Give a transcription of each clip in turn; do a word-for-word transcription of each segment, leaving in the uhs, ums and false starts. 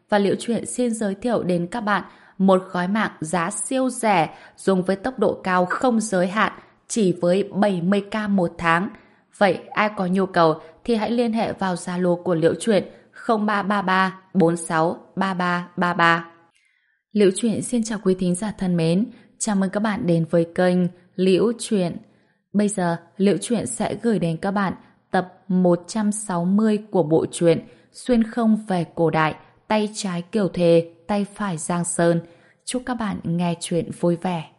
và Liễu Chuyện xin giới thiệu đến các bạn một gói mạng giá siêu rẻ dùng với tốc độ cao không giới hạn chỉ với bảy mươi k một tháng. Vậy ai có nhu cầu thì hãy liên hệ vào Zalo của Liễu Chuyện không ba ba ba bốn sáu ba ba ba ba. Liễu Chuyện xin chào quý thính giả thân mến, chào mừng các bạn đến với kênh Liễu Chuyện. Bây giờ Liễu Chuyện sẽ gửi đến các bạn tập một trăm sáu mươi của bộ truyện Xuyên không về cổ đại, tay trái Kiều Thề, tay phải Giang Sơn. Chúc các bạn nghe chuyện vui vẻ.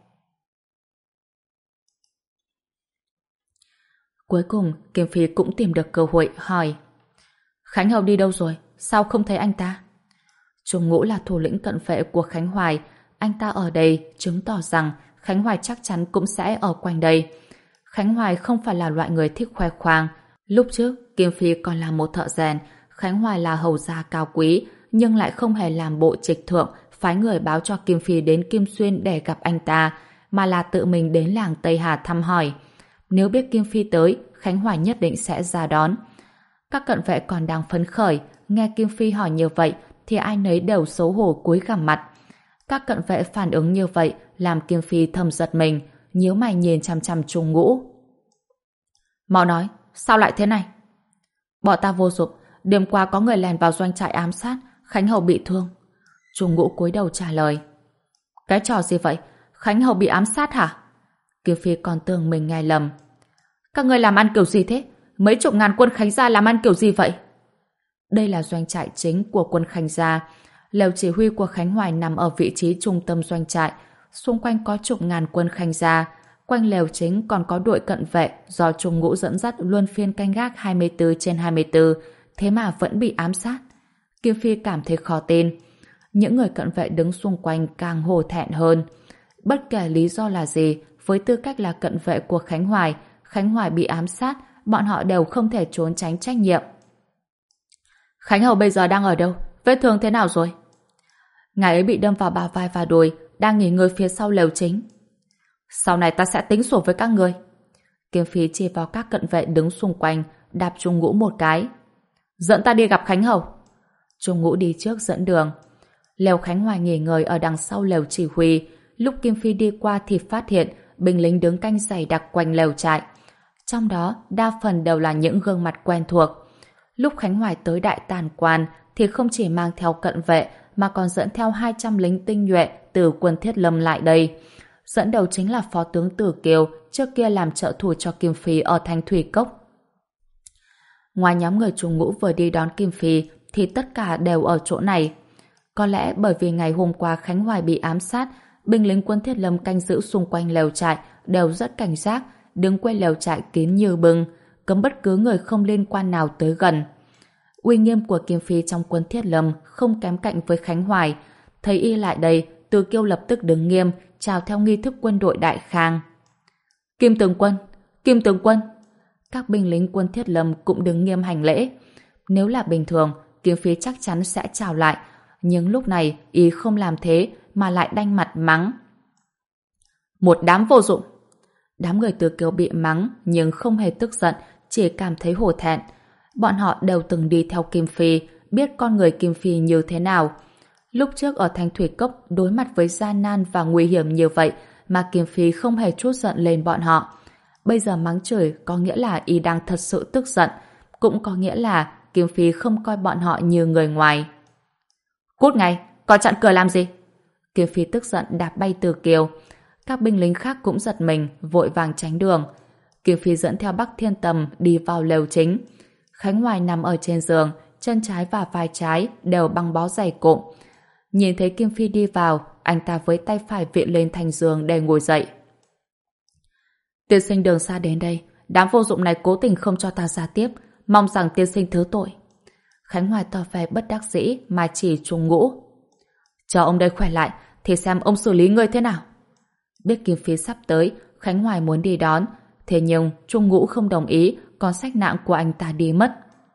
Cuối cùng, Kiếm Phi cũng tìm được cơ hội hỏi: Khánh Hầu đi đâu rồi? Sao không thấy anh ta? Trung Ngũ là thủ lĩnh cận vệ của Khánh Hoài. Anh ta ở đây chứng tỏ rằng Khánh Hoài chắc chắn cũng sẽ ở quanh đây. Khánh Hoài không phải là loại người thích khoe khoang. Lúc trước, Kiếm Phi còn là một thợ rèn. Khánh Hoài là hầu gia cao quý, nhưng lại không hề làm bộ trịch thượng, phái người báo cho Kiếm Phi đến Kim Xuyên để gặp anh ta, mà là tự mình đến làng Tây Hà thăm hỏi. Nếu biết Kiếm Phi tới, Khánh Hoài nhất định sẽ ra đón. Các cận vệ còn đang phấn khởi, nghe Kiếm Phi hỏi như vậy thì ai nấy đều xấu hổ cúi gằm mặt. Các cận vệ phản ứng như vậy làm Kiếm Phi thầm giật mình, nhíu mày nhìn chằm chằm Trung Ngũ. Mau nói, sao lại thế này? Bọn ta vô dụng, đêm qua có người lèn vào doanh trại ám sát, Khánh Hầu bị thương. Trung Ngũ cúi đầu trả lời. Cái trò gì vậy? Khánh Hầu bị ám sát hả? Kiếm Phi còn tưởng mình nghe lầm. Các người làm ăn kiểu gì thế? Mấy chục ngàn quân Khánh gia làm ăn kiểu gì vậy? Đây là doanh trại chính của quân Khánh gia. Lều chỉ huy của Khánh Hoài nằm ở vị trí trung tâm doanh trại. Xung quanh có chục ngàn quân Khánh gia. Quanh lều chính còn có đội cận vệ do Trung Ngũ dẫn dắt luân phiên canh gác hai mươi tư trên hai mươi tư. Thế mà vẫn bị ám sát. Kiếm Phi cảm thấy khó tin. Những người cận vệ đứng xung quanh càng hổ thẹn hơn. Bất kể lý do là gì, với tư cách là cận vệ của Khánh Hoài, Khánh Hoài bị ám sát, bọn họ đều không thể trốn tránh trách nhiệm. Khánh Hầu bây giờ đang ở đâu? Vết thương thế nào rồi? Ngài ấy bị đâm vào bả vai và đùi, đang nghỉ ngơi phía sau lều chính. Sau này ta sẽ tính sổ với các người. Kiếm Phi chỉ vào các cận vệ đứng xung quanh, đạp Trung Ngũ một cái. Dẫn ta đi gặp Khánh Hầu. Trung Ngũ đi trước dẫn đường. Lều Khánh Hoài nghỉ ngơi ở đằng sau lều chỉ huy. Lúc Kiếm Phi đi qua thì phát hiện binh lính đứng canh dày đặc quanh lều trại. Trong đó đa phần đều là những gương mặt quen thuộc. Lúc Khánh Hoài tới Đại Tàn Quan thì không chỉ mang theo cận vệ mà còn dẫn theo hai trăm lính tinh nhuệ từ quân Thiết Lâm lại đây. Dẫn đầu chính là Phó tướng Tử Kiều, trước kia làm trợ thủ cho Kim Phi ở Thanh Thủy Cốc. Ngoài nhóm người Trung Ngũ vừa đi đón Kim Phi thì tất cả đều ở chỗ này. Có lẽ bởi vì ngày hôm qua Khánh Hoài bị ám sát, binh lính quân Thiết Lâm canh giữ xung quanh lều trại đều rất cảnh giác, đứng quanh lều trại kín như bưng, cấm bất cứ người không liên quan nào tới gần. Uy nghiêm của Kim Phi trong quân Thiết Lâm không kém cạnh với Khánh Hoài. Thấy y lại đây, Từ Kiêu lập tức đứng nghiêm, chào theo nghi thức quân đội Đại Khang. Kim tướng quân, Kim tướng quân. Các binh lính quân Thiết Lâm cũng đứng nghiêm hành lễ. Nếu là bình thường, Kim Phi chắc chắn sẽ chào lại, nhưng lúc này y không làm thế mà lại đanh mặt mắng. Một đám vô dụng. Đám người Từ Kiêu bị mắng nhưng không hề tức giận, chỉ cảm thấy hổ thẹn. Bọn họ đều từng đi theo Kim Phi, biết con người Kim Phi như thế nào. Lúc trước ở Thanh Thủy Cốc đối mặt với gian nan và nguy hiểm như vậy mà Kim Phi không hề trút giận lên bọn họ. Bây giờ mắng chửi có nghĩa là y đang thật sự tức giận, cũng có nghĩa là Kim Phi không coi bọn họ như người ngoài. Cút ngay, còn chặn cửa làm gì? Kim Phi tức giận đạp bay Từ Kiều. Các binh lính khác cũng giật mình, vội vàng tránh đường. Kim Phi dẫn theo Bắc Thiên Tầm đi vào lều chính. Khánh Hoài nằm ở trên giường, chân trái và vai trái đều băng bó dày cộm. Nhìn thấy Kim Phi đi vào, anh ta với tay phải viện lên thành giường để ngồi dậy. Tiên sinh đường xa đến đây, đám vô dụng này cố tình không cho ta ra tiếp, mong rằng tiên sinh thứ tội. Khánh Hoài tỏ vẻ bất đắc dĩ mà chỉ Trung Ngũ. Chờ ông đây khỏe lại thì xem ông xử lý ngươi thế nào. Biết Kim Phi sắp tới, Khánh Hoài muốn đi đón, thế nhưng Trung Ngũ không đồng ý, còn xách nạng của anh ta đi mất.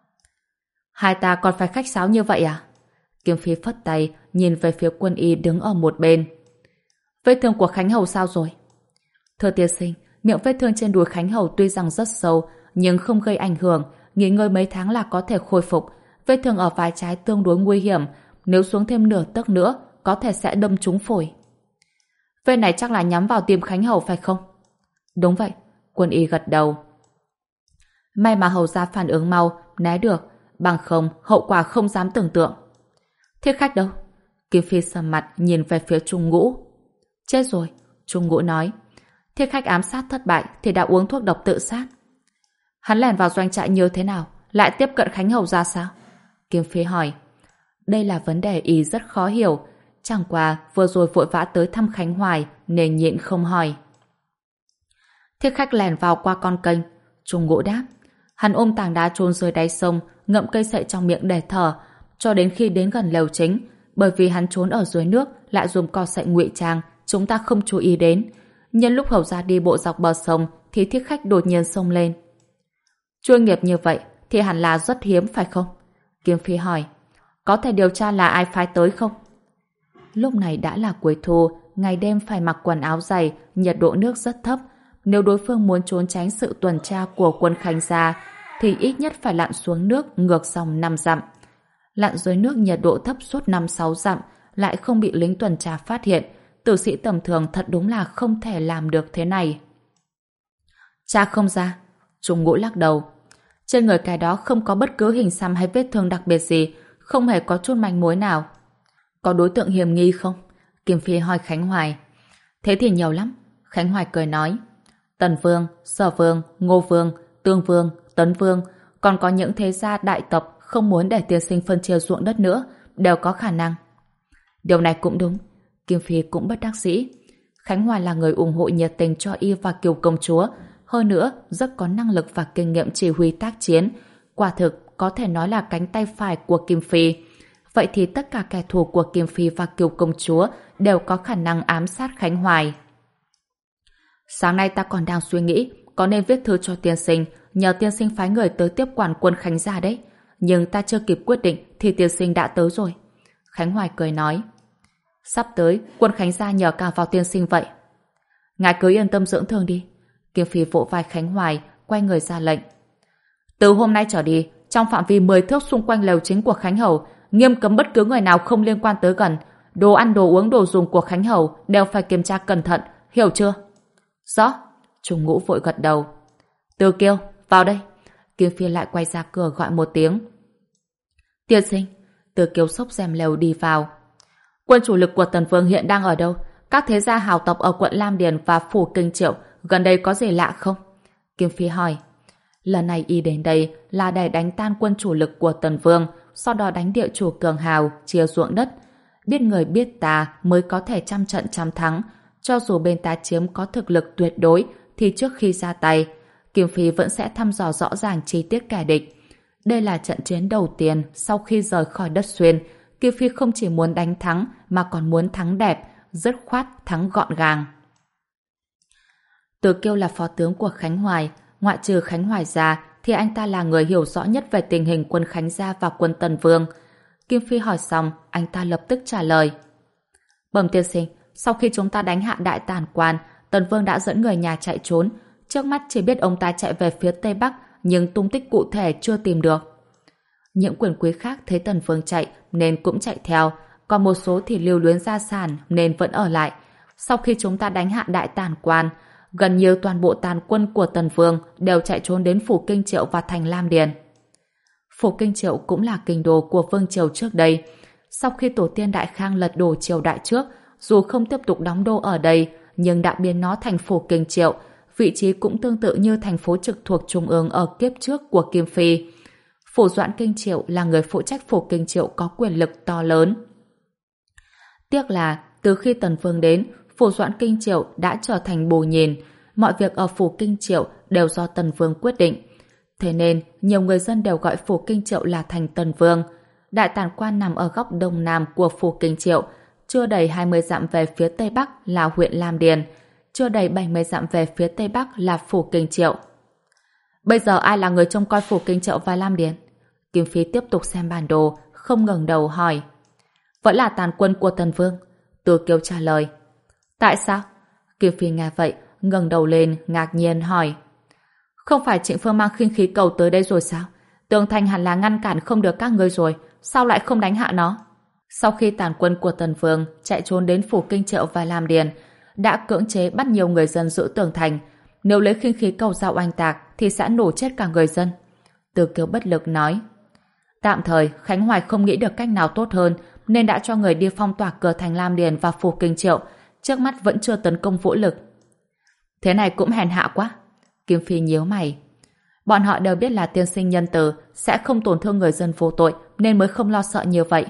Hai ta còn phải khách sáo như vậy à? Kim Phi phất tay, nhìn về phía quân y đứng ở một bên. Vết thương của Khánh Hầu sao rồi? Thưa tiên sinh, miệng vết thương trên đùi Khánh Hầu tuy rằng rất sâu, nhưng không gây ảnh hưởng, nghỉ ngơi mấy tháng là có thể khôi phục. Vết thương ở vai trái tương đối nguy hiểm, nếu xuống thêm nửa tấc nữa, có thể sẽ đâm trúng phổi. Vết này chắc là nhắm vào tim Khánh Hầu phải không? Đúng vậy, Quân y gật đầu. May mà hầu gia phản ứng mau, né được, bằng không hậu quả không dám tưởng tượng. Thiết khách đâu? Kim Phi sầm mặt nhìn về phía Trung Ngũ. Chết rồi, Trung Ngũ nói. Thiết khách ám sát thất bại thì đã uống thuốc độc tự sát. Hắn lẻn vào doanh trại như thế nào, lại tiếp cận Khánh Hầu ra sao? Kim Phi hỏi. Đây là vấn đề y rất khó hiểu, chẳng qua vừa rồi vội vã tới thăm Khánh Hoài nên nhịn không hỏi. Thiết khách lẻn vào qua con kênh. Trung Ngũ đáp. Hắn ôm tảng đá chôn dưới đáy sông, ngậm cây sậy trong miệng để thở, cho đến khi đến gần lều chính. Bởi vì hắn trốn ở dưới nước, lại dùng cò sậy ngụy trang, chúng ta không chú ý đến. Nhân lúc hầu gia đi bộ dọc bờ sông, thì thiết khách đột nhiên xông lên. Chuyên nghiệp như vậy thì hẳn là rất hiếm phải không? Kim Phi hỏi. Có thể điều tra là ai phái tới không? Lúc này đã là cuối thu, ngày đêm phải mặc quần áo dày, nhiệt độ nước rất thấp. Nếu đối phương muốn trốn tránh sự tuần tra của quân Khánh gia, thì ít nhất phải lặn xuống nước ngược dòng năm dặm. Lặn dưới nước nhiệt độ thấp suốt năm sáu dặm, lại không bị lính tuần tra phát hiện, tử sĩ tầm thường thật đúng là không thể làm được thế này. Cha không ra. Trung Ngũ lắc đầu. Trên người cái đó không có bất cứ hình xăm hay vết thương đặc biệt gì, không hề có chút manh mối nào. Có đối tượng hiểm nghi không? Kim Phi hỏi Khánh Hoài. Thế thì nhiều lắm. Khánh Hoài cười nói. Tần Vương, Sở Vương, Ngô Vương, Tương Vương, Tấn Vương, còn có những thế gia đại tộc không muốn để tiên sinh phân chia ruộng đất nữa, đều có khả năng. Điều này cũng đúng. Kim Phi cũng bất đắc dĩ. Khánh Hoài là người ủng hộ nhiệt tình cho y và Kiều công chúa, hơn nữa rất có năng lực và kinh nghiệm chỉ huy tác chiến, quả thực có thể nói là cánh tay phải của Kim Phi. Vậy thì tất cả kẻ thù của Kim Phi và Kiều công chúa đều có khả năng ám sát Khánh Hoài. Sáng nay ta còn đang suy nghĩ có nên viết thư cho tiên sinh, nhờ tiên sinh phái người tới tiếp quản quân Khánh gia đấy. Nhưng ta chưa kịp quyết định thì tiên sinh đã tới rồi. Khánh Hoài cười nói. Sắp tới, quân Khánh gia nhờ cả vào tiên sinh vậy. Ngài cứ yên tâm dưỡng thương đi. Kim Phi vỗ vai Khánh Hoài, quay người ra lệnh. Từ hôm nay trở đi, trong phạm vi mười thước xung quanh lều chính của Khánh Hầu, nghiêm cấm bất cứ người nào không liên quan tới gần. Đồ ăn, đồ uống, đồ dùng của Khánh Hầu đều phải kiểm tra cẩn thận, hiểu chưa? Rõ. Trung Ngũ vội gật đầu. Từ Kiêu, vào đây. Kim Phi lại quay ra cửa gọi một tiếng. Tiên sinh. Từ Kiêu xốc rèm lều đi vào. Quân chủ lực của Tần Vương hiện đang ở đâu? Các thế gia hào tộc ở quận Lam Điền và phủ Kinh Triệu gần đây có gì lạ không? Kim Phi hỏi. Lần này y đến đây là để đánh tan quân chủ lực của Tần Vương, sau đó đánh địa chủ cường hào, chia ruộng đất. Biết người biết ta mới có thể trăm trận trăm thắng. Cho dù bên ta chiếm có thực lực tuyệt đối, thì trước khi ra tay, Kim Phi vẫn sẽ thăm dò rõ ràng chi tiết kẻ địch. Đây là trận chiến đầu tiên sau khi rời khỏi đất Xuyên. Kim Phi không chỉ muốn đánh thắng mà còn muốn thắng đẹp, dứt khoát thắng gọn gàng. Từ Kiêu là phó tướng của Khánh Hoài, ngoại trừ Khánh Hoài ra thì anh ta là người hiểu rõ nhất về tình hình quân Khánh gia và quân Tần Vương. Kim Phi hỏi xong, anh ta lập tức trả lời. Bẩm tiên sinh, sau khi chúng ta đánh hạ Đại Tản Quan, Tần Vương đã dẫn người nhà chạy trốn. Trước mắt chỉ biết ông ta chạy về phía Tây Bắc, nhưng tung tích cụ thể chưa tìm được. Những quyền quý khác thấy Tần Vương chạy nên cũng chạy theo, còn một số thì lưu luyến gia sản nên vẫn ở lại. Sau khi chúng ta đánh hạ Đại Tản Quan, gần như toàn bộ tàn quân của Tần Vương đều chạy trốn đến phủ Kinh Triệu và thành Lam Điền. Phủ Kinh Triệu cũng là kinh đô của vương triều trước đây. Sau khi tổ tiên Đại Khang lật đổ triều đại trước, dù không tiếp tục đóng đô ở đây, nhưng đã biến nó thành phủ Kinh Triệu, vị trí cũng tương tự như thành phố trực thuộc trung ương ở kiếp trước của Kim Phi. Phủ Doãn Kinh Triệu là người phụ trách phủ Kinh Triệu có quyền lực to lớn. Tiếc là từ khi Tần Vương đến, phủ Doãn Kinh Triệu đã trở thành bù nhìn, mọi việc ở phủ Kinh Triệu đều do Tần Vương quyết định. Thế nên, nhiều người dân đều gọi phủ Kinh Triệu là thành Tần Vương. Đại Tản Quan nằm ở góc đông nam của phủ Kinh Triệu, chưa đầy hai mươi dặm về phía tây bắc là huyện Lam Điền, chưa đầy bảy mươi dặm về phía tây bắc là phủ Kinh Triệu. Bây giờ ai là người trông coi phủ Kinh Triệu và Lam Điền? Kim Phi tiếp tục xem bản đồ, không ngẩng đầu hỏi. Vẫn là tàn quân của Tần Vương. Từ Kiêu trả lời. Tại sao? Kim Phi nghe vậy, ngẩng đầu lên, ngạc nhiên hỏi. Không phải Trịnh Phương mang khinh khí cầu tới đây rồi sao? Tường thành hẳn là ngăn cản không được các ngươi rồi, sao lại không đánh hạ nó? Sau khi tàn quân của Tần Vương chạy trốn đến phủ Kinh Triệu và Lam Điền, đã cưỡng chế bắt nhiều người dân giữ tường thành. Nếu lấy khinh khí cầu dao oanh tạc thì sẽ nổ chết cả người dân. Từ Kiều bất lực nói. Tạm thời, Khánh Hoài không nghĩ được cách nào tốt hơn nên đã cho người đi phong tỏa cửa thành Lam Điền và phủ Kinh Triệu, trước mắt vẫn chưa tấn công vũ lực. Thế này cũng hèn hạ quá. Kim Phi nhíu mày. Bọn họ đều biết là tiên sinh nhân từ sẽ không tổn thương người dân vô tội nên mới không lo sợ như vậy.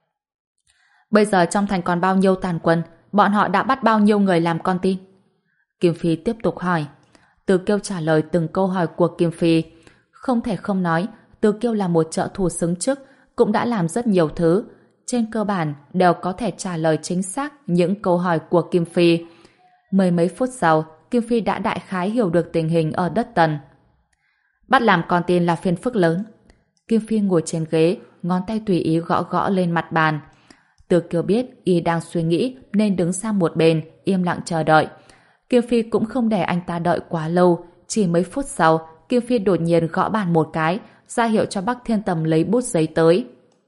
Bây giờ trong thành còn bao nhiêu tàn quân, bọn họ đã bắt bao nhiêu người làm con tin? Kim Phi tiếp tục hỏi. Từ Kiêu trả lời từng câu hỏi của Kim Phi. Không thể không nói, Từ Kiêu là một trợ thủ xứng chức, cũng đã làm rất nhiều thứ. Trên cơ bản, đều có thể trả lời chính xác những câu hỏi của Kim Phi. Mười mấy phút sau, Kim Phi đã đại khái hiểu được tình hình ở đất Tần. Bắt làm con tin là phiền phức lớn. Kim Phi ngồi trên ghế, ngón tay tùy ý gõ gõ lên mặt bàn. Từ Kiều biết y đang suy nghĩ nên đứng sang một bên, im lặng chờ đợi. Kim Phi cũng không để anh ta đợi quá lâu. Chỉ mấy phút sau, Kim Phi đột nhiên gõ bàn một cái, ra hiệu cho Bắc Thiên Tầm lấy bút giấy tới.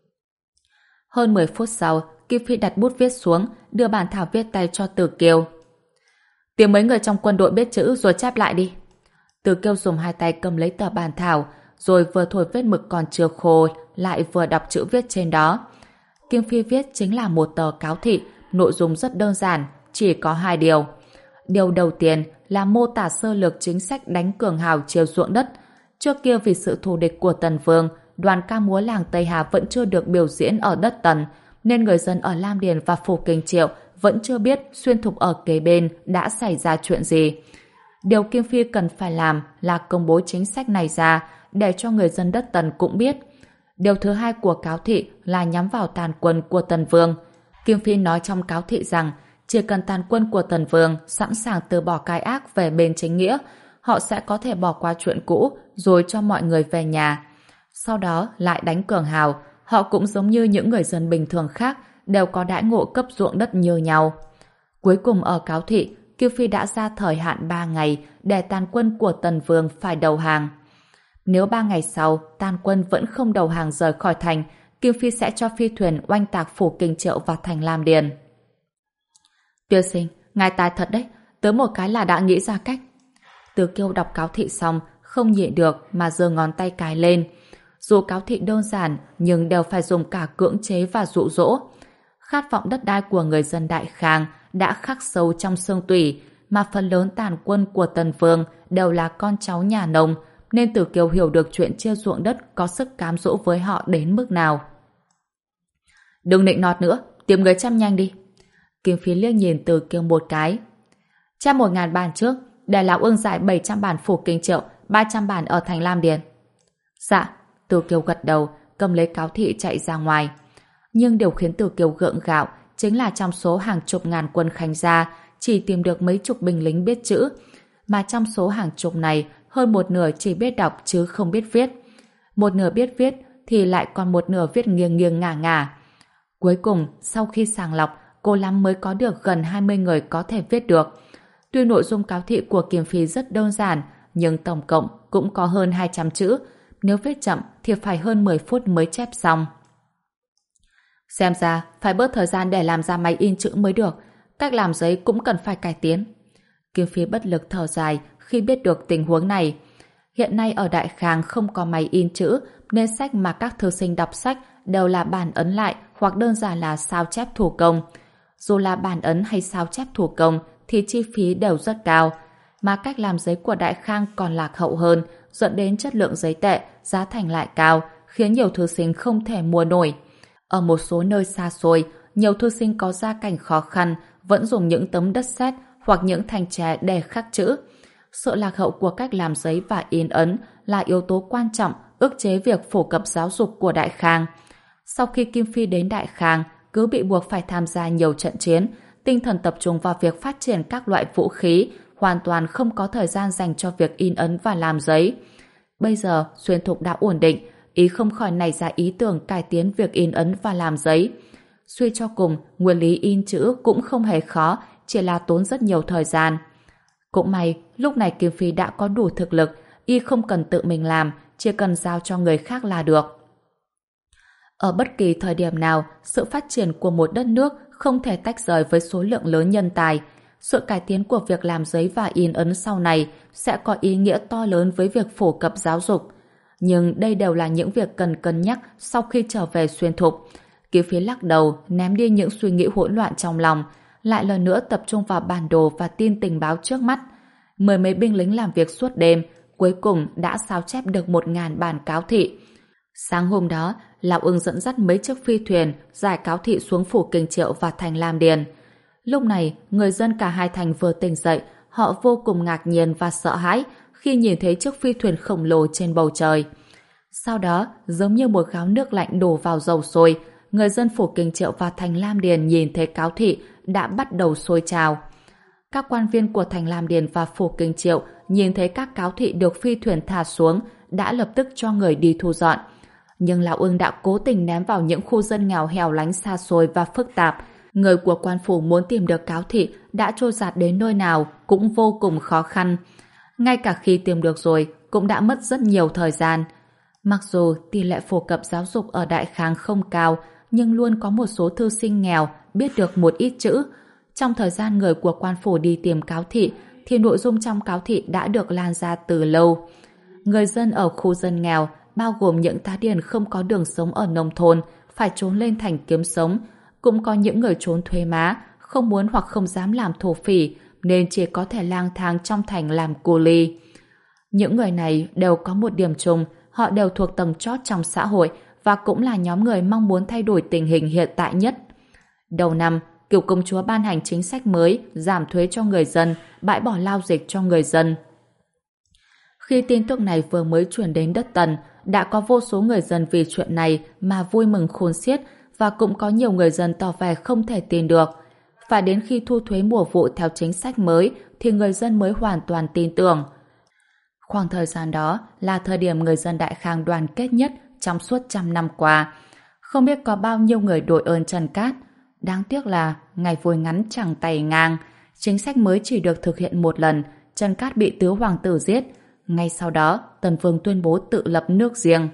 Hơn mười phút sau, Kim Phi đặt bút viết xuống, đưa bản thảo viết tay cho Từ Kiều. Tìm mấy người trong quân đội biết chữ rồi chép lại đi. Từ Kiều dùng hai tay cầm lấy tờ bản thảo, rồi vừa thổi vết mực còn chưa khô, lại vừa đọc chữ viết trên đó. Kim Phi viết chính là một tờ cáo thị, nội dung rất đơn giản, chỉ có hai điều. Điều đầu tiên là mô tả sơ lược chính sách đánh cường hào chiều ruộng đất. Trước kia vì sự thù địch của Tần Vương, đoàn ca múa làng Tây Hà vẫn chưa được biểu diễn ở đất Tần, nên người dân ở Lam Điền và phủ Kinh Triệu vẫn chưa biết xuyên thục ở kế bên đã xảy ra chuyện gì. Điều Kim Phi cần phải làm là công bố chính sách này ra để cho người dân đất Tần cũng biết. Điều thứ hai của cáo thị là nhắm vào tàn quân của Tần Vương. Kim Phi nói trong cáo thị rằng chỉ cần tàn quân của Tần Vương sẵn sàng từ bỏ cái ác về bên chính nghĩa, họ sẽ có thể bỏ qua chuyện cũ rồi cho mọi người về nhà. Sau đó lại đánh cường hào, họ cũng giống như những người dân bình thường khác, đều có đãi ngộ cấp ruộng đất như nhau. Cuối cùng ở cáo thị, Kim Phi đã ra thời hạn ba ngày để tàn quân của Tần Vương phải đầu hàng. Nếu ba ngày sau tàn quân vẫn không đầu hàng rời khỏi thành, Kim Phi sẽ cho phi thuyền oanh tạc phủ Kinh Triệu và thành Lam Điền. Tiên sinh, ngài tài thật đấy, tới một cái là đã nghĩ ra cách. Từ Kiêu đọc cáo thị xong, không nhịn được mà giơ ngón tay cái lên. Dù cáo thị đơn giản, nhưng đều phải dùng cả cưỡng chế và dụ dỗ. Khát vọng đất đai của người dân Đại Khang đã khắc sâu trong xương tủy, mà phần lớn tàn quân của Tần Vương đều là con cháu nhà nông, nên Từ Kiều hiểu được chuyện chia ruộng đất có sức cám dỗ với họ đến mức nào. Đừng nịnh nọt nữa, tìm người chăm nhanh đi. Kim Phi liếc nhìn Từ Kiều một cái. Chăm một ngàn bản trước, để lão ương giải bảy trăm bản phủ Kinh Triệu, ba trăm bản ở thành Lam Điền. Dạ. Từ Kiều gật đầu, cầm lấy cáo thị chạy ra ngoài. Nhưng điều khiến Từ Kiều gượng gạo chính là trong số hàng chục ngàn quân Khánh gia chỉ tìm được mấy chục binh lính biết chữ, mà trong số hàng chục này hơn một nửa chỉ biết đọc chứ không biết viết. Một nửa biết viết thì lại còn một nửa viết nghiêng nghiêng ngả ngả. Cuối cùng, sau khi sàng lọc, cô lắm mới có được gần hai mươi người có thể viết được. Tuy nội dung cáo thị của Kim Phi rất đơn giản, nhưng tổng cộng cũng có hơn hai trăm chữ. Nếu viết chậm thì phải hơn mười phút mới chép xong. Xem ra phải bớt thời gian để làm ra máy in chữ mới được. Cách làm giấy cũng cần phải cải tiến. Kim Phi bất lực thở dài khi biết được tình huống này. Hiện nay ở Đại Khang không có máy in chữ, nên sách mà các thư sinh đọc sách đều là bản ấn lại hoặc đơn giản là sao chép thủ công. Dù là bản ấn hay sao chép thủ công thì chi phí đều rất cao, mà cách làm giấy của Đại Khang còn lạc hậu hơn, dẫn đến chất lượng giấy tệ, giá thành lại cao, khiến nhiều thư sinh không thể mua nổi. Ở một số nơi xa xôi, nhiều thư sinh có gia cảnh khó khăn vẫn dùng những tấm đất sét hoặc những thanh tre để khắc chữ. Sự lạc hậu của cách làm giấy và in ấn là yếu tố quan trọng ức chế việc phổ cập giáo dục của Đại Khang. Sau khi Kim Phi đến Đại Khang, cứ bị buộc phải tham gia nhiều trận chiến, tinh thần tập trung vào việc phát triển các loại vũ khí, hoàn toàn không có thời gian dành cho việc in ấn và làm giấy. Bây giờ, Xuyên Thục đã ổn định, ý không khỏi nảy ra ý tưởng cải tiến việc in ấn và làm giấy. Suy cho cùng, nguyên lý in chữ cũng không hề khó, chỉ là tốn rất nhiều thời gian. Cũng may, lúc này Kim Phi đã có đủ thực lực, y không cần tự mình làm, chỉ cần giao cho người khác là được. Ở bất kỳ thời điểm nào, sự phát triển của một đất nước không thể tách rời với số lượng lớn nhân tài. Sự cải tiến của việc làm giấy và in ấn sau này sẽ có ý nghĩa to lớn với việc phổ cập giáo dục. Nhưng đây đều là những việc cần cân nhắc sau khi trở về Xuyên Thục. Kiều Phi lắc đầu, ném đi những suy nghĩ hỗn loạn trong lòng, lại lần nữa tập trung vào bản đồ và tin tình báo trước mắt. Mười mấy binh lính làm việc suốt đêm, cuối cùng đã sao chép được một ngàn bản cáo thị. Sáng hôm đó, Lão Ưng dẫn dắt mấy chiếc phi thuyền giải cáo thị xuống phủ Kinh Triệu và thành Lam Điền. Lúc này, người dân cả hai thành vừa tỉnh dậy, họ vô cùng ngạc nhiên và sợ hãi khi nhìn thấy chiếc phi thuyền khổng lồ trên bầu trời. Sau đó, giống như một gáo nước lạnh đổ vào dầu sôi, người dân phủ Kinh Triệu và thành Lam Điền nhìn thấy cáo thị đã bắt đầu sôi trào. Các quan viên của thành Lam Điền và phủ Kinh Triệu nhìn thấy các cáo thị được phi thuyền thả xuống đã lập tức cho người đi thu dọn. Nhưng Lão Ưng đã cố tình ném vào những khu dân nghèo hẻo lánh xa xôi và phức tạp. Người của quan phủ muốn tìm được cáo thị đã trôi dạt đến nơi nào cũng vô cùng khó khăn. Ngay cả khi tìm được rồi cũng đã mất rất nhiều thời gian. Mặc dù tỷ lệ phổ cập giáo dục ở Đại Khang không cao, nhưng luôn có một số thư sinh nghèo biết được một ít chữ. Trong thời gian người của quan phủ đi tìm cáo thị, thì nội dung trong cáo thị đã được lan ra từ lâu. Người dân ở khu dân nghèo, bao gồm những tá điền không có đường sống ở nông thôn, phải trốn lên thành kiếm sống. Cũng có những người trốn thuế má, không muốn hoặc không dám làm thổ phỉ, nên chỉ có thể lang thang trong thành làm cô ly. Những người này đều có một điểm chung, họ đều thuộc tầng chót trong xã hội và cũng là nhóm người mong muốn thay đổi tình hình hiện tại nhất. Đầu năm, Kiều công chúa ban hành chính sách mới giảm thuế cho người dân, bãi bỏ lao dịch cho người dân. Khi tin tức này vừa mới truyền đến đất Tần, đã có vô số người dân vì chuyện này mà vui mừng khôn xiết, và cũng có nhiều người dân tỏ vẻ không thể tin được. Phải đến khi thu thuế mùa vụ theo chính sách mới thì người dân mới hoàn toàn tin tưởng. Khoảng thời gian đó là thời điểm người dân Đại Khang đoàn kết nhất trong suốt trăm năm qua. Không biết có bao nhiêu người đội ơn Trần Cát. Đáng tiếc là ngày vui ngắn chẳng tay ngang. Chính sách mới chỉ được thực hiện một lần, Trần Cát bị tứ hoàng tử giết. Ngay sau đó, Tần Vương tuyên bố tự lập nước riêng.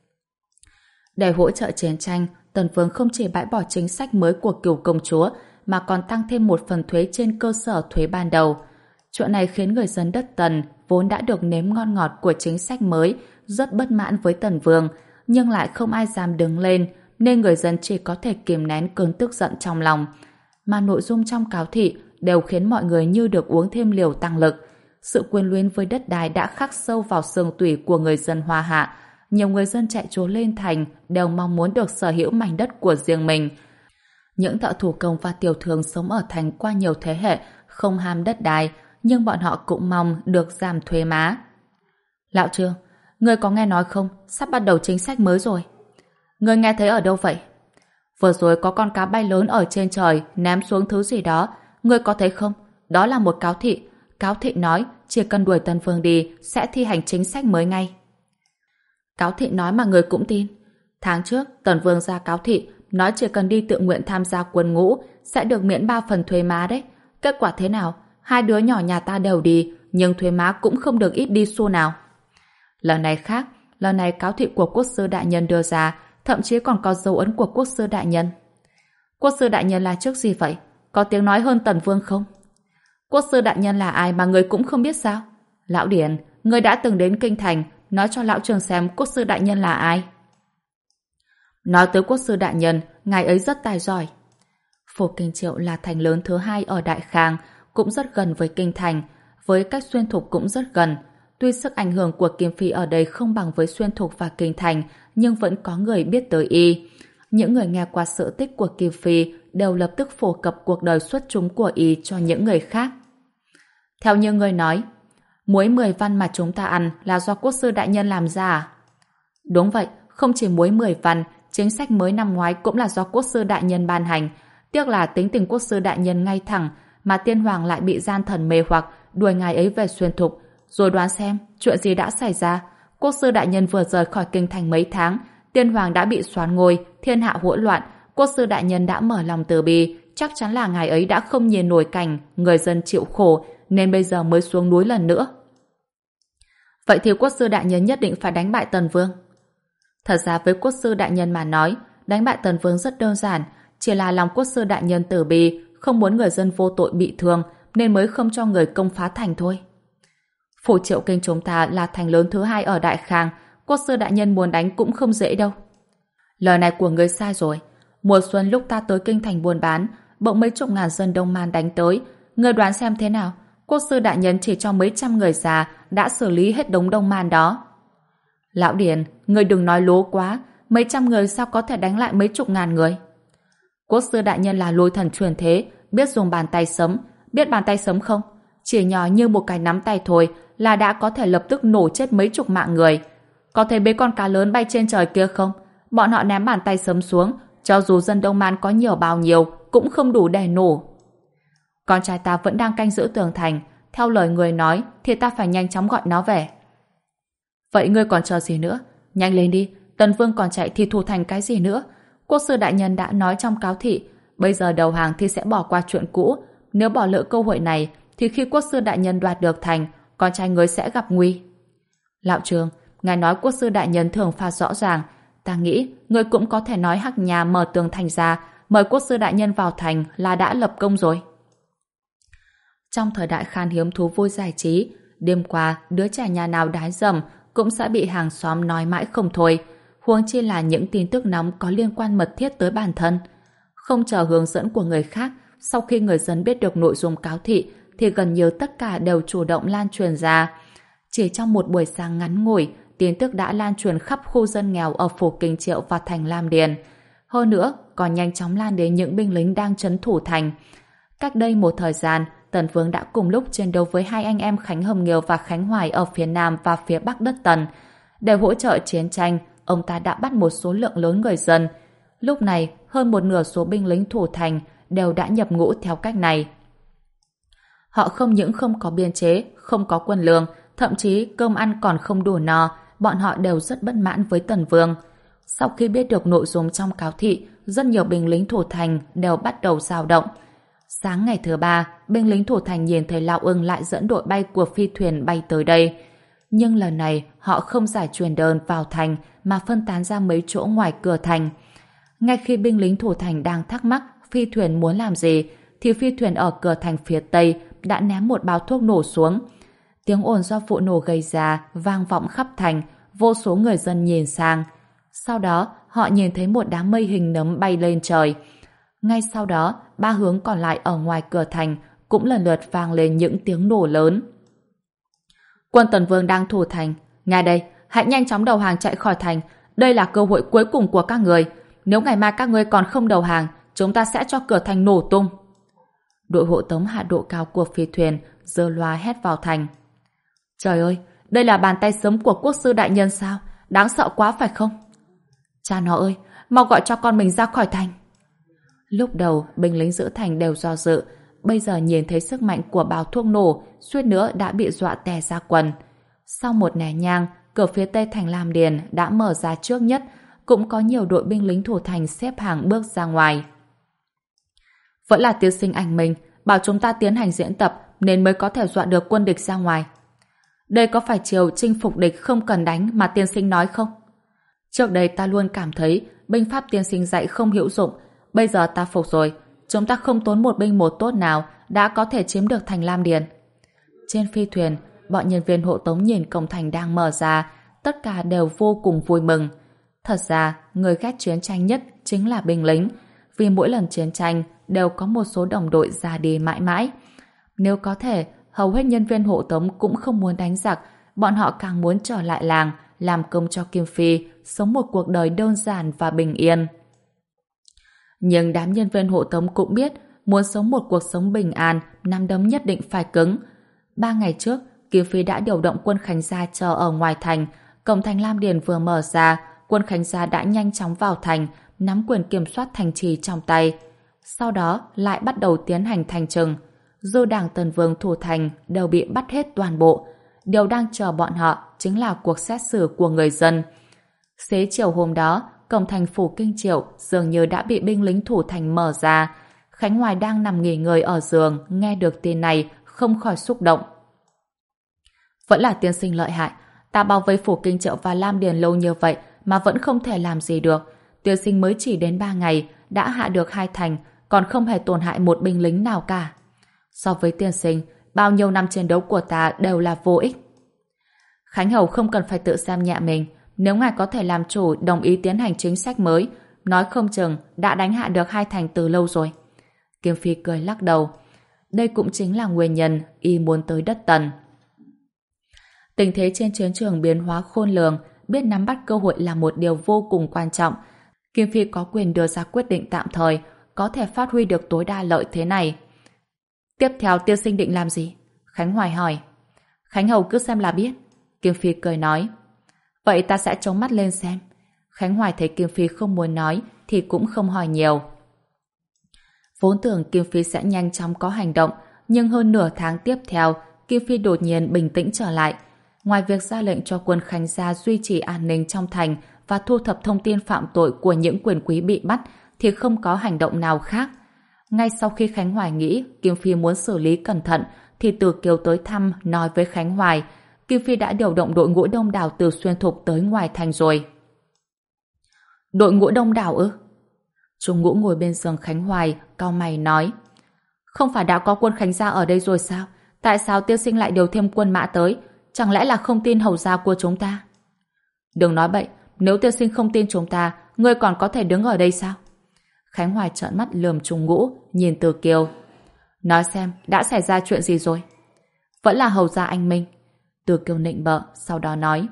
Để hỗ trợ chiến tranh, Tần Vương không chỉ bãi bỏ chính sách mới của Cửu công chúa mà còn tăng thêm một phần thuế trên cơ sở thuế ban đầu. Chuyện này khiến người dân đất Tần vốn đã được nếm ngon ngọt của chính sách mới rất bất mãn với Tần Vương, nhưng lại không ai dám đứng lên, nên người dân chỉ có thể kìm nén cơn tức giận trong lòng. Mà nội dung trong cáo thị đều khiến mọi người như được uống thêm liều tăng lực. Sự quyến luyến với đất đai đã khắc sâu vào xương tủy của người dân Hoa Hạ. Nhiều người dân chạy trốn lên thành đều mong muốn được sở hữu mảnh đất của riêng mình. Những thợ thủ công và tiểu thương sống ở thành qua nhiều thế hệ không ham đất đai, nhưng bọn họ cũng mong được giảm thuế má. Lão Trương, ngươi có nghe nói không? Sắp bắt đầu chính sách mới rồi. Ngươi nghe thấy ở đâu vậy? Vừa rồi có con cá bay lớn ở trên trời ném xuống thứ gì đó. Ngươi có thấy không? Đó là một cáo thị. Cáo thị nói chỉ cần đuổi Tần Vương đi sẽ thi hành chính sách mới ngay. Cáo thị nói mà người cũng tin. Tháng trước, Tần Vương ra cáo thị nói chỉ cần đi tự nguyện tham gia quân ngũ sẽ được miễn ba phần thuế má đấy. Kết quả thế nào? Hai đứa nhỏ nhà ta đều đi, nhưng thuế má cũng không được ít đi xu nào. Lần này khác, lần này cáo thị của quốc sư đại nhân đưa ra, thậm chí còn có dấu ấn của quốc sư đại nhân. Quốc sư đại nhân là chức gì vậy? Có tiếng nói hơn Tần Vương không? Quốc sư đại nhân là ai mà người cũng không biết sao? Lão Điền, người đã từng đến kinh thành, nói cho lão Trường xem quốc sư đại nhân là ai. Nói tới quốc sư đại nhân, ngài ấy rất tài giỏi. Phủ Kinh Triệu là thành lớn thứ hai ở Đại Khang, cũng rất gần với kinh thành, với cách Xuyên Thục cũng rất gần. Tuy sức ảnh hưởng của Kim Phi ở đây không bằng với Xuyên Thục và kinh thành, nhưng vẫn có người biết tới y. Những người nghe qua sự tích của Kim Phi đều lập tức phổ cập cuộc đời xuất chúng của y cho những người khác. Theo như người nói, muối mười văn mà chúng ta ăn là do quốc sư đại nhân làm ra à? Đúng vậy, không chỉ muối mười văn, chính sách mới năm ngoái cũng là do quốc sư đại nhân ban hành. Tiếc là tính tình quốc sư đại nhân ngay thẳng, mà tiên hoàng lại bị gian thần mê hoặc đuổi ngài ấy về Xuyên Thục. Rồi đoán xem chuyện gì đã xảy ra. Quốc sư đại nhân vừa rời khỏi kinh thành mấy tháng, tiên hoàng đã bị soán ngôi, thiên hạ hỗn loạn. Quốc sư đại nhân đã mở lòng từ bi, chắc chắn là ngài ấy đã không nhìn nổi cảnh người dân chịu khổ, nên bây giờ mới xuống núi lần nữa. Vậy thì quốc sư đại nhân nhất định phải đánh bại Tần Vương. Thật ra với quốc sư đại nhân mà nói, đánh bại Tần Vương rất đơn giản, chỉ là lòng quốc sư đại nhân từ bi, không muốn người dân vô tội bị thương, nên mới không cho người công phá thành thôi. Phủ Triệu Kinh chúng ta là thành lớn thứ hai ở Đại Khang, quốc sư đại nhân muốn đánh cũng không dễ đâu. Lời này của ngươi sai rồi. Mùa xuân lúc ta tới kinh thành buôn bán, bỗng mấy chục ngàn dân Đông Man đánh tới. Ngươi đoán xem thế nào? Quốc sư đại nhân chỉ cho mấy trăm người già đã xử lý hết đống Đông Man đó. Lão Điền, ngươi đừng nói lố quá. Mấy trăm người sao có thể đánh lại mấy chục ngàn người? Quốc sư đại nhân là lôi thần truyền thế, biết dùng bàn tay sấm. Biết bàn tay sấm không? Chỉ nhỏ như một cái nắm tay thôi là đã có thể lập tức nổ chết mấy chục mạng người. Có thấy mấy con cá lớn bay trên trời kia không? Bọn họ ném bàn tay sấm xuống, cho dù dân Đông Man có nhiều bao nhiêu cũng không đủ để nổ. Con trai ta vẫn đang canh giữ tường thành, theo lời người nói thì ta phải nhanh chóng gọi nó về. Vậy ngươi còn chờ gì nữa? Nhanh lên đi, Tần Vương còn chạy thì thủ thành cái gì nữa? Quốc sư đại nhân đã nói trong cáo thị, bây giờ đầu hàng thì sẽ bỏ qua chuyện cũ. Nếu bỏ lỡ cơ hội này thì khi quốc sư đại nhân đoạt được thành, con trai ngươi sẽ gặp nguy. Lão Trương, ngài nói quốc sư đại nhân thường phạt rõ ràng, ta nghĩ ngươi cũng có thể nói Hắc Nhà mở tường thành ra, mời quốc sư đại nhân vào thành là đã lập công rồi. Trong thời đại khan hiếm thú vui giải trí, đêm qua đứa trẻ nhà nào đái dầm cũng sẽ bị hàng xóm nói mãi không thôi, huống chi là những tin tức nóng có liên quan mật thiết tới bản thân. Không chờ hướng dẫn của người khác, sau khi người dân biết được nội dung cáo thị thì gần như tất cả đều chủ động lan truyền ra. Chỉ trong một buổi sáng ngắn ngủi, tin tức đã lan truyền khắp khu dân nghèo ở phủ Kinh Triệu và thành Lam Điền. Hơn nữa, còn nhanh chóng lan đến những binh lính đang trấn thủ thành. Cách đây một thời gian, Tần Vương đã cùng lúc chiến đấu với hai anh em Khánh Hồng Nghiêu và Khánh Hoài ở phía Nam và phía Bắc đất Tần. Để hỗ trợ chiến tranh, ông ta đã bắt một số lượng lớn người dân. Lúc này, hơn một nửa số binh lính thủ thành đều đã nhập ngũ theo cách này. Họ không những không có biên chế, không có quân lương, thậm chí cơm ăn còn không đủ no, bọn họ đều rất bất mãn với Tần Vương. Sau khi biết được nội dung trong cáo thị, rất nhiều binh lính thủ thành đều bắt đầu dao động. Sáng ngày thứ ba, binh lính thủ thành nhìn thấy Lão Ưng lại dẫn đội bay của phi thuyền bay tới đây. Nhưng lần này, họ không giải truyền đơn vào thành mà phân tán ra mấy chỗ ngoài cửa thành. Ngay khi binh lính thủ thành đang thắc mắc phi thuyền muốn làm gì, thì phi thuyền ở cửa thành phía Tây đã ném một bao thuốc nổ xuống. Tiếng ồn do vụ nổ gây ra vang vọng khắp thành, vô số người dân nhìn sang. Sau đó, họ nhìn thấy một đám mây hình nấm bay lên trời. Ngay sau đó, ba hướng còn lại ở ngoài cửa thành cũng lần lượt vang lên những tiếng nổ lớn. Quân Tần Vương đang thủ thành. Ngài đây, hãy nhanh chóng đầu hàng chạy khỏi thành. Đây là cơ hội cuối cùng của các người. Nếu ngày mai các ngươi còn không đầu hàng, chúng ta sẽ cho cửa thành nổ tung. Đội hộ tống hạ độ cao của phi thuyền giơ loa hét vào thành. Trời ơi, đây là bàn tay sấm của quốc sư đại nhân sao? Đáng sợ quá phải không? Cha nó ơi, mau gọi cho con mình ra khỏi thành. Lúc đầu, binh lính giữ thành đều do dự. Bây giờ nhìn thấy sức mạnh của bao thuốc nổ, suýt nữa đã bị dọa tè ra quần. Sau một nén nhang, cửa phía tây thành Lam Điền đã mở ra trước nhất, cũng có nhiều đội binh lính thủ thành xếp hàng bước ra ngoài. Vẫn là tiên sinh Ảnh Minh bảo chúng ta tiến hành diễn tập nên mới có thể dọa được quân địch ra ngoài. Đây có phải chiều chinh phục địch không cần đánh mà tiên sinh nói không? Trước đây ta luôn cảm thấy binh pháp tiên sinh dạy không hữu dụng. Bây giờ ta phục rồi. Chúng ta không tốn một binh một tốt nào đã có thể chiếm được thành Lam Điền. Trên phi thuyền, bọn nhân viên hộ tống nhìn cổng thành đang mở ra, tất cả đều vô cùng vui mừng. Thật ra, người ghét chiến tranh nhất chính là binh lính, vì mỗi lần chiến tranh đều có một số đồng đội ra đi mãi mãi. Nếu có thể, hầu hết nhân viên hộ tống cũng không muốn đánh giặc, bọn họ càng muốn trở lại làng, làm công cho Kim Phi, sống một cuộc đời đơn giản và bình yên. Nhưng đám nhân viên hộ tống cũng biết, muốn sống một cuộc sống bình an, nắm đấm nhất định phải cứng. Ba ngày trước, Kim Phi đã điều động quân Khánh Gia chờ ở ngoài thành. Cổng thành Lam Điền vừa mở ra, quân Khánh Gia đã nhanh chóng vào thành, nắm quyền kiểm soát thành trì trong tay. Sau đó lại bắt đầu tiến hành thành trừng. Dư đảng Tần Vương thủ thành đều bị bắt hết toàn bộ. Điều đang chờ bọn họ chính là cuộc xét xử của người dân. Xế chiều hôm đó, cổng thành phủ Kinh Triệu dường như đã bị binh lính thủ thành mở ra. Khánh Hoài đang nằm nghỉ ngơi ở giường, nghe được tin này không khỏi xúc động. Vẫn là tiên sinh lợi hại. Ta bao vây phủ Kinh Triệu và Lam Điền lâu như vậy mà vẫn không thể làm gì được. Tiên sinh mới chỉ đến ba ngày đã hạ được hai thành, còn không hề tổn hại một binh lính nào cả. So với tiên sinh, bao nhiêu năm chiến đấu của ta đều là vô ích. Khánh Hầu không cần phải tự xem nhẹ mình. Nếu ngài có thể làm chủ đồng ý tiến hành chính sách mới, nói không chừng đã đánh hạ được hai thành từ lâu rồi. Kiếm Phi cười lắc đầu. Đây cũng chính là nguyên nhân y muốn tới đất Tần. Tình thế trên chiến trường biến hóa khôn lường, biết nắm bắt cơ hội là một điều vô cùng quan trọng. Kiếm Phi có quyền đưa ra quyết định tạm thời, có thể phát huy được tối đa lợi thế này. Tiếp theo tiên sinh định làm gì? Khánh Hoài hỏi. Khánh Hầu cứ xem là biết. Kiếm Phi cười nói. Vậy ta sẽ chống mắt lên xem. Khánh Hoài thấy Kiếm Phi không muốn nói thì cũng không hỏi nhiều. Vốn tưởng Kiếm Phi sẽ nhanh chóng có hành động, nhưng hơn nửa tháng tiếp theo, Kiếm Phi đột nhiên bình tĩnh trở lại. Ngoài việc ra lệnh cho quân Khánh gia duy trì an ninh trong thành và thu thập thông tin phạm tội của những quyền quý bị bắt, thì không có hành động nào khác. Ngay sau khi Khánh Hoài nghĩ Kiếm Phi muốn xử lý cẩn thận, thì Từ Kiều tới thăm nói với Khánh Hoài, Kiếm Phi đã điều động đội ngũ đông đảo từ Xuyên Thục tới ngoài thành rồi. Đội ngũ đông đảo ư? Trung Ngũ ngồi bên giường Khánh Hoài, cau mày nói. Không phải đã có quân Khánh gia ở đây rồi sao? Tại sao tiên sinh lại điều thêm quân mã tới? Chẳng lẽ là không tin hầu gia của chúng ta? Đừng nói bậy, nếu tiên sinh không tin chúng ta, ngươi còn có thể đứng ở đây sao? Khánh Hoài trợn mắt lườm Trung Ngũ, nhìn Từ Kiều. Nói xem, đã xảy ra chuyện gì rồi? Vẫn là hầu gia anh Minh. Từ Kiều nịnh bợ, sau đó nói.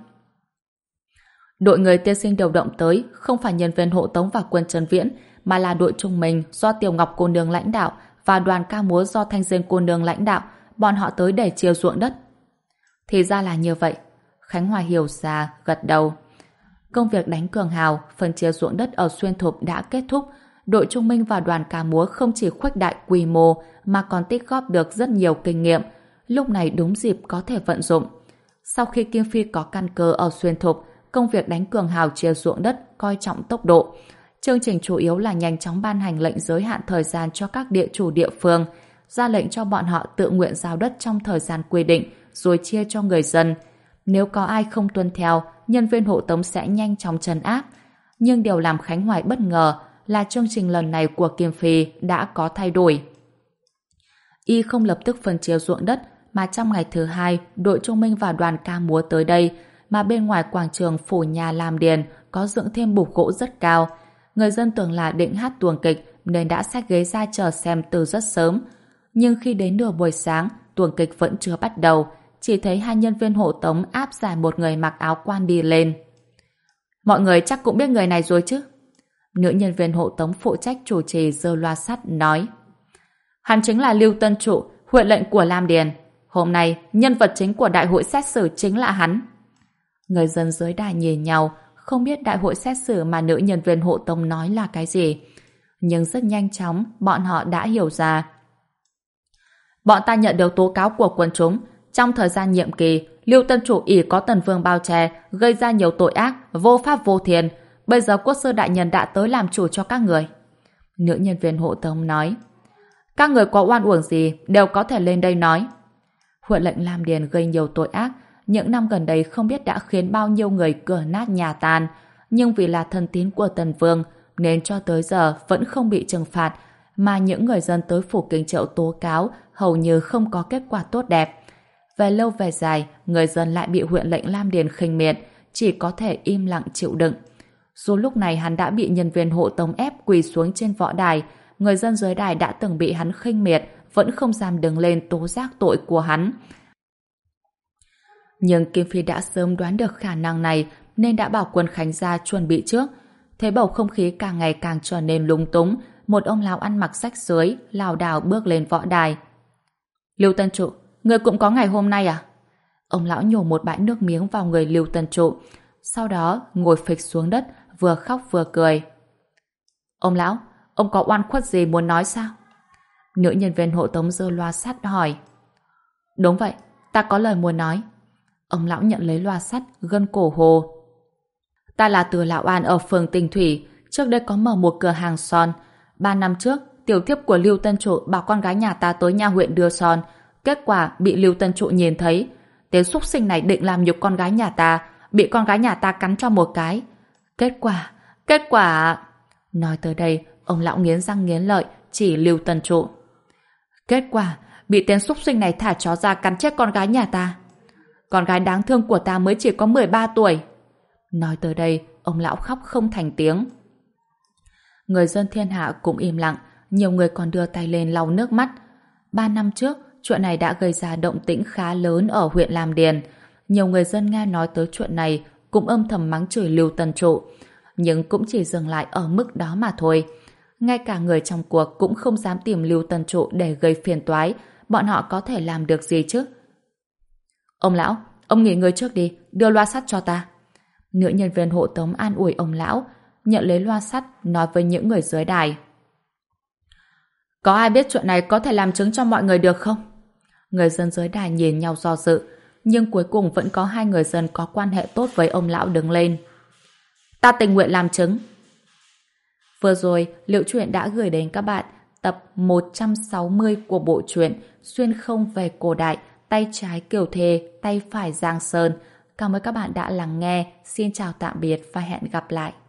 Đội người tiên sinh điều động tới không phải nhân viên hộ tống và quân Trần Viễn, mà là đội trung mình do Tiểu Ngọc cô nương lãnh đạo và đoàn ca múa do Thanh Diên cô nương lãnh đạo. Bọn họ tới để chia ruộng đất. Thì ra là như vậy. Khánh Hoài hiểu ra, gật đầu. Công việc đánh cường hào, phân chia ruộng đất ở Xuyên Thục đã kết thúc. Đội trung minh và đoàn ca múa không chỉ khuếch đại quy mô mà còn tích góp được rất nhiều kinh nghiệm. Lúc này đúng dịp có thể vận dụng. Sau khi Kiếm Phi có căn cơ ở Xuyên Thục, công việc đánh cường hào chia ruộng đất coi trọng tốc độ. Chương trình chủ yếu là nhanh chóng ban hành lệnh giới hạn thời gian cho các địa chủ địa phương, ra lệnh cho bọn họ tự nguyện giao đất trong thời gian quy định rồi chia cho người dân. Nếu có ai không tuân theo, nhân viên hộ tống sẽ nhanh chóng trấn áp. Nhưng điều làm Khánh Hoài bất ngờ là chương trình lần này của Kiếm Phi đã có thay đổi. Y không lập tức phân chia ruộng đất, mà trong ngày thứ hai, đội trung minh và đoàn ca múa tới đây, mà bên ngoài quảng trường phủ nhà Lam Điền có dựng thêm bục gỗ rất cao. Người dân tưởng là định hát tuồng kịch nên đã xách ghế ra chờ xem từ rất sớm. Nhưng khi đến nửa buổi sáng, tuồng kịch vẫn chưa bắt đầu, chỉ thấy hai nhân viên hộ tống áp giải một người mặc áo quan đi lên. Mọi người chắc cũng biết người này rồi chứ? Nữ nhân viên hộ tống phụ trách chủ trì giơ loa sắt nói. Hắn chính là Lưu Tân Trụ, huyện lệnh của Lam Điền. Hôm nay, nhân vật chính của đại hội xét xử chính là hắn. Người dân dưới đài nhìn nhau, không biết đại hội xét xử mà nữ nhân viên hộ tống nói là cái gì. Nhưng rất nhanh chóng, bọn họ đã hiểu ra. Bọn ta nhận được tố cáo của quần chúng. Trong thời gian nhiệm kỳ, Lưu Tân Chủ ỷ có Tần Vương bao che, gây ra nhiều tội ác, vô pháp vô thiên. Bây giờ quốc sư đại nhân đã tới làm chủ cho các người. Nữ nhân viên hộ tống nói. Các người có oan uổng gì đều có thể lên đây nói. Huyện lệnh Lam Điền gây nhiều tội ác, những năm gần đây không biết đã khiến bao nhiêu người cửa nát nhà tan, nhưng vì là thân tín của Tần Vương nên cho tới giờ vẫn không bị trừng phạt, mà những người dân tới phủ Kinh Triệu tố cáo hầu như không có kết quả tốt đẹp. Về lâu về dài, người dân lại bị huyện lệnh Lam Điền khinh miệt, chỉ có thể im lặng chịu đựng. Dù lúc này hắn đã bị nhân viên hộ tống ép quỳ xuống trên võ đài, người dân dưới đài đã từng bị hắn khinh miệt, vẫn không dám đứng lên tố giác tội của hắn. Nhưng Kim Phi đã sớm đoán được khả năng này nên đã bảo quân Khánh gia chuẩn bị trước. Thế bầu không khí càng ngày càng trở nên lúng túng, một ông lão ăn mặc rách rưới lảo đảo bước lên võ đài. Lưu Tân Trụ, người cũng có ngày hôm nay à? Ông lão nhổ một bãi nước miếng vào người Lưu Tân Trụ, sau đó ngồi phịch xuống đất, vừa khóc vừa cười. Ông lão, ông có oan khuất gì muốn nói sao? Nữ nhân viên hộ tống giơ loa sắt hỏi. Đúng vậy, ta có lời muốn nói. Ông lão nhận lấy loa sắt, gân cổ hồ. Ta là Từ Lão An ở phường Tình Thủy, trước đây có mở một cửa hàng son. Ba năm trước, tiểu thiếp của Lưu Tân Trụ bảo con gái nhà ta tới nha huyện đưa son. Kết quả bị Lưu Tân Trụ nhìn thấy. Tên súc sinh này định làm nhục con gái nhà ta, bị con gái nhà ta cắn cho một cái. Kết quả, kết quả... Nói tới đây, ông lão nghiến răng nghiến lợi, chỉ Lưu Tần Trụ. Kết quả, bị tên xúc sinh này thả chó ra cắn chết con gái nhà ta. Con gái đáng thương của ta mới chỉ có mười ba tuổi. Nói tới đây, ông lão khóc không thành tiếng. Người dân thiên hạ cũng im lặng, nhiều người còn đưa tay lên lau nước mắt. Ba năm trước, chuyện này đã gây ra động tĩnh khá lớn ở huyện Lam Điền. Nhiều người dân nghe nói tới chuyện này cũng âm thầm mắng chửi Lưu Tần Trụ, nhưng cũng chỉ dừng lại ở mức đó mà thôi. Ngay cả người trong cuộc cũng không dám tìm Lưu Tần Trụ để gây phiền toái, bọn họ có thể làm được gì chứ? Ông lão, ông nghỉ ngơi trước đi, đưa loa sắt cho ta. Nữ nhân viên hộ tống an ủi ông lão, nhận lấy loa sắt, nói với những người dưới đài. Có ai biết chuyện này có thể làm chứng cho mọi người được không? Người dân dưới đài nhìn nhau do dự, nhưng cuối cùng vẫn có hai người dân có quan hệ tốt với ông lão đứng lên. Ta tình nguyện làm chứng. Vừa rồi, Liệu Truyện đã gửi đến các bạn tập một trăm sáu mươi của bộ truyện Xuyên không về cổ đại, tay trái Kiều Thề, tay phải Giang Sơn. Cảm ơn các bạn đã lắng nghe. Xin chào tạm biệt và hẹn gặp lại.